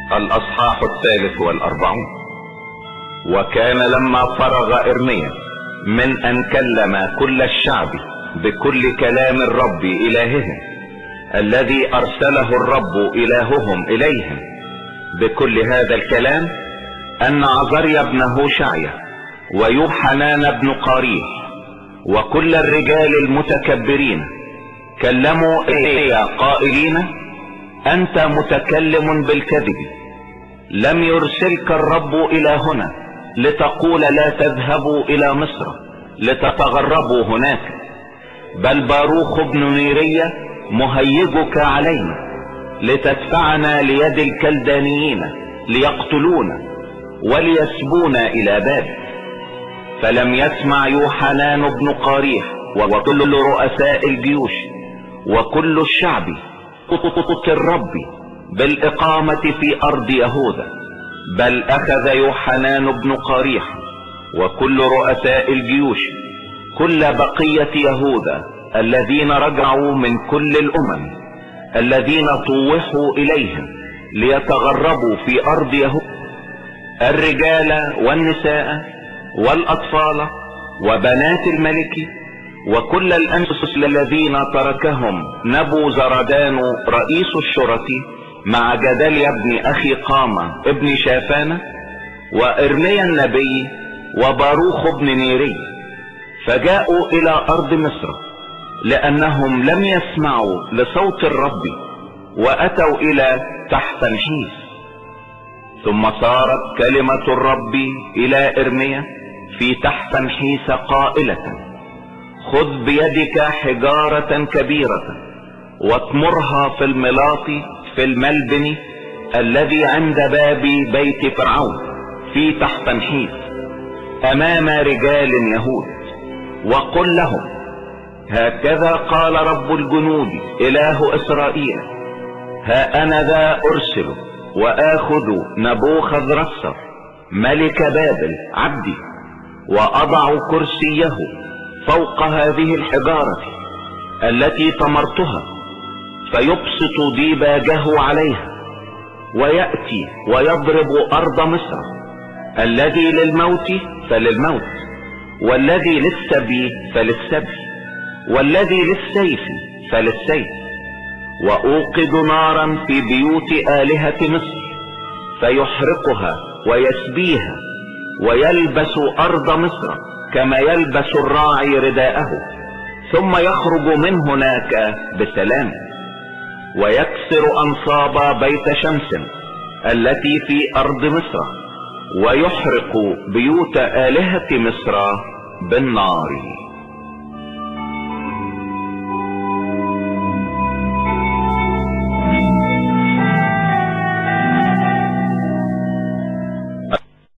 الأصحاح 43. وكان لما فرغ إرميا من أن كلم كل الشعب بكل كلام الرب إلههم الذي أرسله الرب إلههم إليهم بكل هذا الكلام، أن عزريا بن هوشعيا ويوحنان بن قاريح وكل الرجال المتكبرين كلموا إليا قائلين: أنت متكلم بالكذب، لم يرسلك الرب إلى هنا لتقول لا تذهبوا إلى مصر لتتغربوا هناك، بل باروخ بن نيريا مهيجك علينا لتدفعنا ليد الكلدانيين ليقتلونا وليسبونا إلى بابل. فلم يسمع يوحنان بن قاريح وكل رؤساء الجيوش وكل الشعب خطط الرب بالإقامة في أرض يهوذا، بل أخذ يوحنان بن قاريح وكل رؤساء الجيوش كل بقية يهوذا الذين رجعوا من كل الأمم الذين طوحوا إليهم ليتغربوا في أرض يهوذا، الرجال والنساء والأطفال وبنات الملك وكل الأنفس الذين تركهم نبوزردان رئيس الشرطة مع جدليا ابن أخي قامة ابن شافان وإرميا النبي وباروخ بن نيري، فجاءوا إلى أرض مصر لأنهم لم يسمعوا لصوت الرب وأتوا إلى تحتنحيس. ثم صارت كلمة الرب إلى إرميا في تحتنحيس قائلة: خذ بيدك حجارة كبيرة واطمرها في الملاط في الملبن الذي عند باب بيت فرعون في تحتنحيس أمام رجال يهود، وقل لهم: هكذا قال رب الجنود إله إسرائيل: ها أنا ذا أرسل وآخذ نبوخذرصر ملك بابل عبدي وأضع كرسيه فوق هذه الحجارة التي طمرتها، فيبسط ديباجه عليها ويأتي ويضرب أرض مصر، الذي للموت فللموت، والذي للسبي فللسبي، والذي للسيف فللسيف. وأوقد نارا في بيوت آلهة مصر فيحرقها ويسبيها، ويلبس أرض مصر كما يلبس الراعي رداءه، ثم يخرج من هناك بسلام، ويكسر أنصاب بيت شمس التي في أرض مصر، ويحرق بيوت آلهة مصر بالنار.